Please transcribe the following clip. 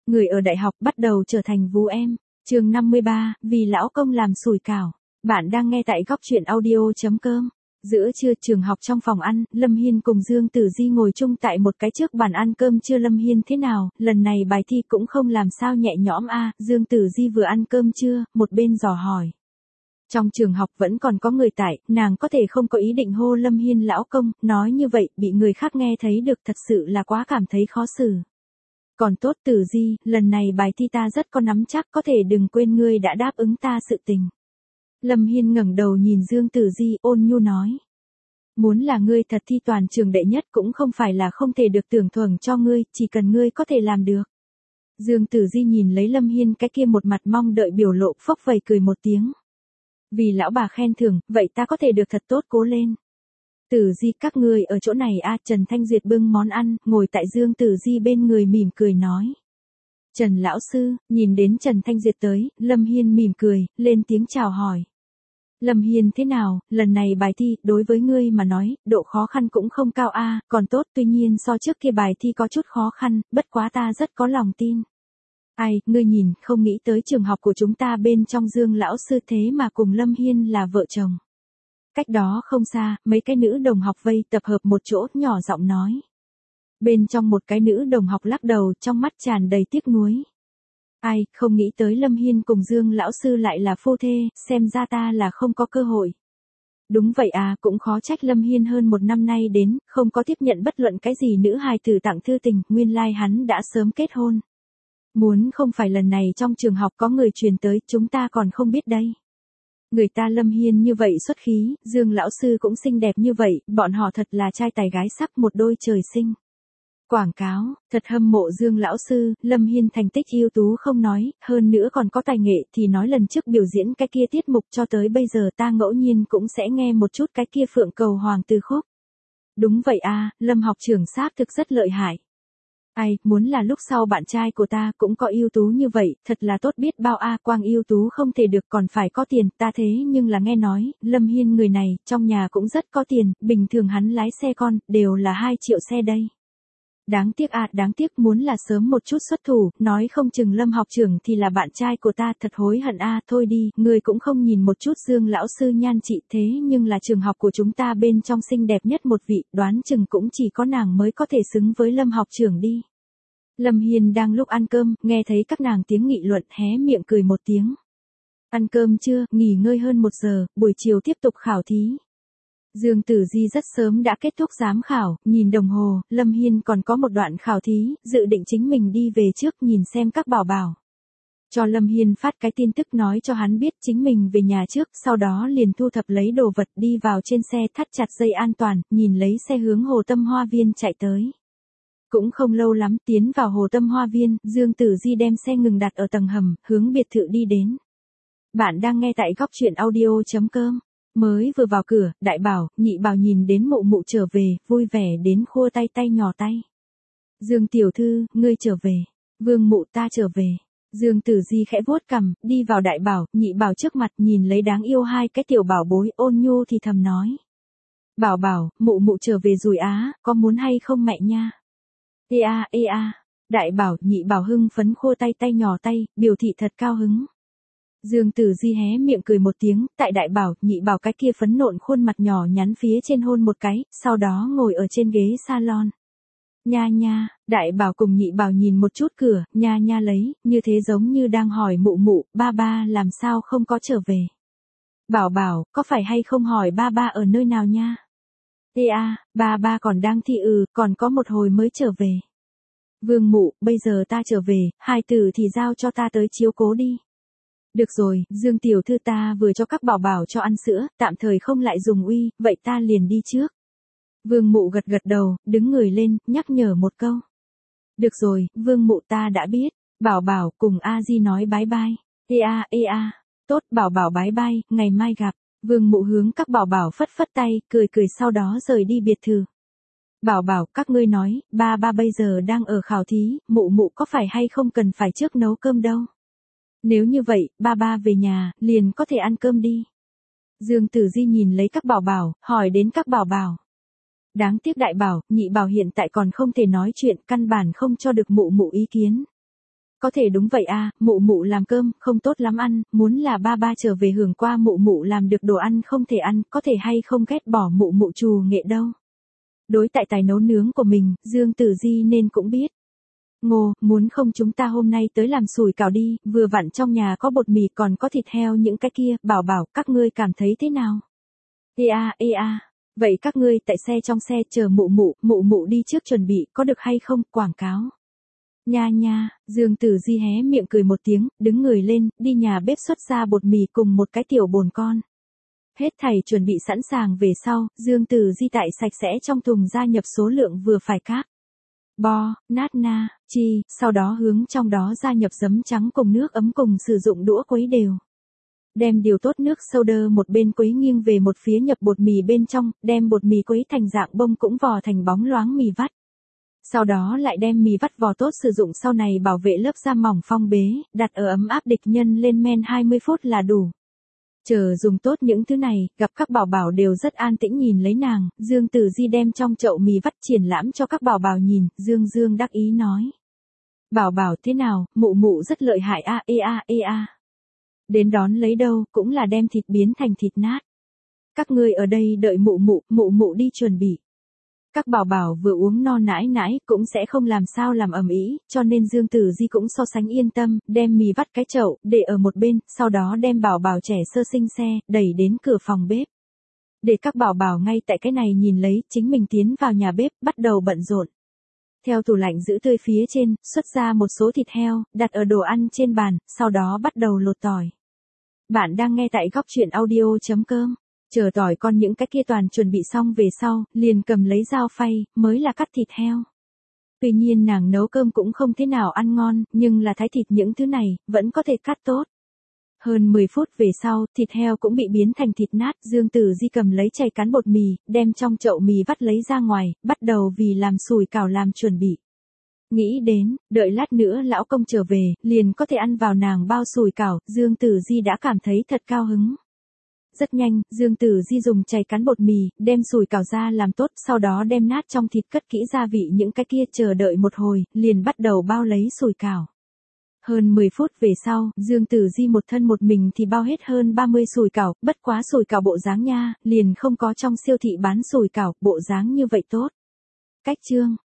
Người ở đại học bắt đầu trở thành vú em. Chương 53, vì lão công làm sủi cảo. Bạn đang nghe tại góc truyện audio.com. Giữa trưa trường học trong phòng ăn, Lâm Hiên cùng Dương Tử Di ngồi chung tại một cái trước bàn ăn cơm trưa. Lâm Hiên thế nào, lần này bài thi cũng không làm sao nhẹ nhõm a. Dương Tử Di vừa ăn cơm trưa, một bên dò hỏi. Trong trường học vẫn còn có người tại, nàng có thể không có ý định hô Lâm Hiên lão công, nói như vậy, bị người khác nghe thấy được thật sự là quá cảm thấy khó xử. Còn tốt Tử Di, lần này bài thi ta rất có nắm chắc, có thể đừng quên ngươi đã đáp ứng ta sự tình. Lâm Hiên ngẩng đầu nhìn Dương Tử Di ôn nhu nói. Muốn là ngươi thật thi toàn trường đệ nhất cũng không phải là không thể được tưởng thưởng cho ngươi, chỉ cần ngươi có thể làm được. Dương Tử Di nhìn lấy Lâm Hiên cái kia một mặt mong đợi biểu lộ, phốc phẩy cười một tiếng. Vì lão bà khen thưởng, vậy ta có thể được thật tốt cố lên. Tử Di các ngươi ở chỗ này a. Trần Thanh Duyệt bưng món ăn, ngồi tại Dương Tử Di bên người mỉm cười nói. Trần lão sư, nhìn đến Trần Thanh Duyệt tới, Lâm Hiên mỉm cười, lên tiếng chào hỏi. Lâm Hiên thế nào, lần này bài thi, đối với ngươi mà nói, độ khó khăn cũng không cao a, còn tốt, tuy nhiên so trước kia bài thi có chút khó khăn, bất quá ta rất có lòng tin. Ai, ngươi nhìn, không nghĩ tới trường học của chúng ta bên trong Dương lão sư thế mà cùng Lâm Hiên là vợ chồng. Cách đó không xa, mấy cái nữ đồng học vây tập hợp một chỗ, nhỏ giọng nói. Bên trong một cái nữ đồng học lắc đầu, trong mắt tràn đầy tiếc nuối. Ai, không nghĩ tới Lâm Hiên cùng Dương lão sư lại là phu thê, xem ra ta là không có cơ hội. Đúng vậy à, cũng khó trách Lâm Hiên hơn một năm nay đến, không có tiếp nhận bất luận cái gì nữ hài tử tặng thư tình, nguyên lai hắn đã sớm kết hôn. Muốn không phải lần này trong trường học có người truyền tới, chúng ta còn không biết đây. Người ta Lâm Hiên như vậy xuất khí, Dương lão sư cũng xinh đẹp như vậy, bọn họ thật là trai tài gái sắc, một đôi trời sinh. Quảng cáo, thật hâm mộ Dương lão sư, Lâm Hiên thành tích ưu tú không nói, hơn nữa còn có tài nghệ thì nói lần trước biểu diễn cái kia tiết mục cho tới bây giờ ta ngẫu nhiên cũng sẽ nghe một chút cái kia Phượng Cầu Hoàng từ khúc. Đúng vậy à, Lâm học trưởng xác thực rất lợi hại. Ai, muốn là lúc sau bạn trai của ta cũng có ưu tú như vậy, thật là tốt biết bao a. Quang ưu tú không thể được còn phải có tiền, ta thế nhưng là nghe nói, Lâm Hiên người này, trong nhà cũng rất có tiền, bình thường hắn lái xe con, đều là 2 triệu xe đây. Đáng tiếc à, đáng tiếc, muốn là sớm một chút xuất thủ, nói không chừng Lâm học trưởng thì là bạn trai của ta, thật hối hận a. Thôi đi, người cũng không nhìn một chút Dương lão sư nhan trị, thế nhưng là trường học của chúng ta bên trong xinh đẹp nhất một vị, đoán chừng cũng chỉ có nàng mới có thể xứng với Lâm học trưởng đi. Lâm Hiên đang lúc ăn cơm, nghe thấy các nàng tiếng nghị luận, hé miệng cười một tiếng. Ăn cơm chưa, nghỉ ngơi hơn 1 giờ, buổi chiều tiếp tục khảo thí. Dương Tử Di rất sớm đã kết thúc giám khảo, nhìn đồng hồ, Lâm Hiên còn có một đoạn khảo thí, dự định chính mình đi về trước nhìn xem các bảo bảo. Cho Lâm Hiên phát cái tin tức nói cho hắn biết chính mình về nhà trước, sau đó liền thu thập lấy đồ vật đi vào trên xe, thắt chặt dây an toàn, nhìn lấy xe hướng Hồ Tâm Hoa Viên chạy tới. Cũng không lâu lắm tiến vào Hồ Tâm Hoa Viên, Dương Tử Di đem xe ngừng đặt ở tầng hầm, hướng biệt thự đi đến. Bạn đang nghe tại góc truyện audio.com. Mới vừa vào cửa, đại bảo, nhị bảo nhìn đến mụ mụ trở về, vui vẻ đến khua tay nhỏ tay. Dương tiểu thư, ngươi trở về. Vương mụ ta trở về. Dương Tử Di khẽ vuốt cằm, đi vào đại bảo, nhị bảo trước mặt nhìn lấy đáng yêu hai cái tiểu bảo bối, ôn nhu thì thầm nói. Bảo bảo, mụ mụ trở về rồi á, có muốn hay không mẹ nha? Ê a. Đại bảo, nhị bảo hưng phấn khua tay nhỏ tay, biểu thị thật cao hứng. Dương Tử Di hé miệng cười một tiếng, tại đại bảo, nhị bảo cái kia phấn nộn khuôn mặt nhỏ nhắn phía trên hôn một cái, sau đó ngồi ở trên ghế salon. Nha, đại bảo cùng nhị bảo nhìn một chút cửa, nha lấy, như thế giống như đang hỏi mụ mụ, ba làm sao không có trở về. Bảo, có phải hay không hỏi ba ở nơi nào nha? Ba còn đang thi còn có một hồi mới trở về. Vương mụ, bây giờ ta trở về, hai tử thì giao cho ta tới chiếu cố đi. Được rồi, Dương tiểu thư ta vừa cho các bảo bảo cho ăn sữa, tạm thời không lại dùng uy, vậy ta liền đi trước. Vương mụ gật đầu, đứng người lên, nhắc nhở một câu. Được rồi, vương mụ ta đã biết, bảo cùng A Di nói bye bye. Ê a, tốt bảo bye bye, ngày mai gặp. Vương mụ hướng các bảo bảo phất tay, cười sau đó rời đi biệt thự. Bảo, các ngươi nói, ba bây giờ đang ở khảo thí, mụ có phải hay không cần phải trước nấu cơm đâu. Nếu như vậy, ba về nhà, liền có thể ăn cơm đi. Dương Tử Di nhìn lấy các bảo bảo, hỏi đến các bảo bảo. Đáng tiếc đại bảo, nhị bảo hiện tại còn không thể nói chuyện, căn bản không cho được mụ ý kiến. Có thể đúng vậy à, mụ mụ làm cơm, không tốt lắm ăn, muốn là ba ba trở về hưởng qua mụ mụ làm được đồ ăn không thể ăn, có thể hay không ghét bỏ mụ mụ trù nghệ đâu. Đối tại tài nấu nướng của mình, Dương Tử Di nên cũng biết. Ngô, muốn không chúng ta hôm nay tới làm sủi cảo đi, vừa vặn trong nhà có bột mì còn có thịt heo những cái kia, bảo bảo, các ngươi cảm thấy thế nào? Ê a, vậy các ngươi tại trong xe chờ mụ mụ đi trước chuẩn bị, có được hay không, quảng cáo. Nha nha, Dương Tử Di hé miệng cười một tiếng, đứng người lên, đi nhà bếp xuất ra bột mì cùng một cái tiểu bồn con. Hết thảy chuẩn bị sẵn sàng về sau, Dương Tử Di tại sạch sẽ trong thùng gia nhập số lượng vừa phải các bo, nát na, chi, sau đó hướng trong đó gia nhập giấm trắng cùng nước ấm cùng sử dụng đũa khuấy đều. Đem điều tốt nước soda một bên khuấy nghiêng về một phía nhập bột mì bên trong, đem bột mì khuấy thành dạng bông cũng vò thành bóng loáng mì vắt. Sau đó lại đem mì vắt vò tốt sử dụng sau này bảo vệ lớp da mỏng phong bế, đặt ở ấm áp địch nhân lên men 20 phút là đủ. Chờ dùng tốt những thứ này, gặp các bảo bảo đều rất an tĩnh nhìn lấy nàng, Dương Tử Di đem trong chậu mì vắt triển lãm cho các bảo bảo nhìn, Dương đắc ý nói. Bảo bảo thế nào, mụ mụ rất lợi hại a. Đến đón lấy đâu, cũng là đem thịt biến thành thịt nát. Các ngươi ở đây đợi mụ mụ đi chuẩn bị. Các bảo bảo vừa uống no nãi cũng sẽ không làm sao làm ầm ĩ, cho nên Dương Tử Di cũng so sánh yên tâm, đem mì vắt cái chậu, để ở một bên, sau đó đem bảo bảo trẻ sơ sinh xe, đẩy đến cửa phòng bếp. Để các bảo bảo ngay tại cái này nhìn lấy, chính mình tiến vào nhà bếp, bắt đầu bận rộn. Theo tủ lạnh giữ tươi phía trên, xuất ra một số thịt heo, đặt ở đồ ăn trên bàn, sau đó bắt đầu lột tỏi. Bạn đang nghe tại góc truyện audio.com. Chờ tỏi con những cái kia toàn chuẩn bị xong về sau, liền cầm lấy dao phay, mới là cắt thịt heo. Tuy nhiên nàng nấu cơm cũng không thế nào ăn ngon, nhưng là thái thịt những thứ này, vẫn có thể cắt tốt. Hơn 10 phút về sau, thịt heo cũng bị biến thành thịt nát, Dương Tử Di cầm lấy chày cán bột mì, đem trong chậu mì vắt lấy ra ngoài, bắt đầu vì làm sủi cảo làm chuẩn bị. Nghĩ đến, đợi lát nữa lão công trở về, liền có thể ăn vào nàng bao sủi cảo, Dương Tử Di đã cảm thấy thật cao hứng. Rất nhanh, Dương Tử Di dùng chày cán bột mì, đem sủi cảo ra làm tốt, sau đó đem nát trong thịt cất kỹ gia vị những cái kia chờ đợi một hồi, liền bắt đầu bao lấy sủi cảo. Hơn 10 phút về sau, Dương Tử Di một thân một mình thì bao hết hơn 30 sủi cảo, bất quá sủi cảo bộ dáng nha, liền không có trong siêu thị bán sủi cảo, bộ dáng như vậy tốt. Cách chương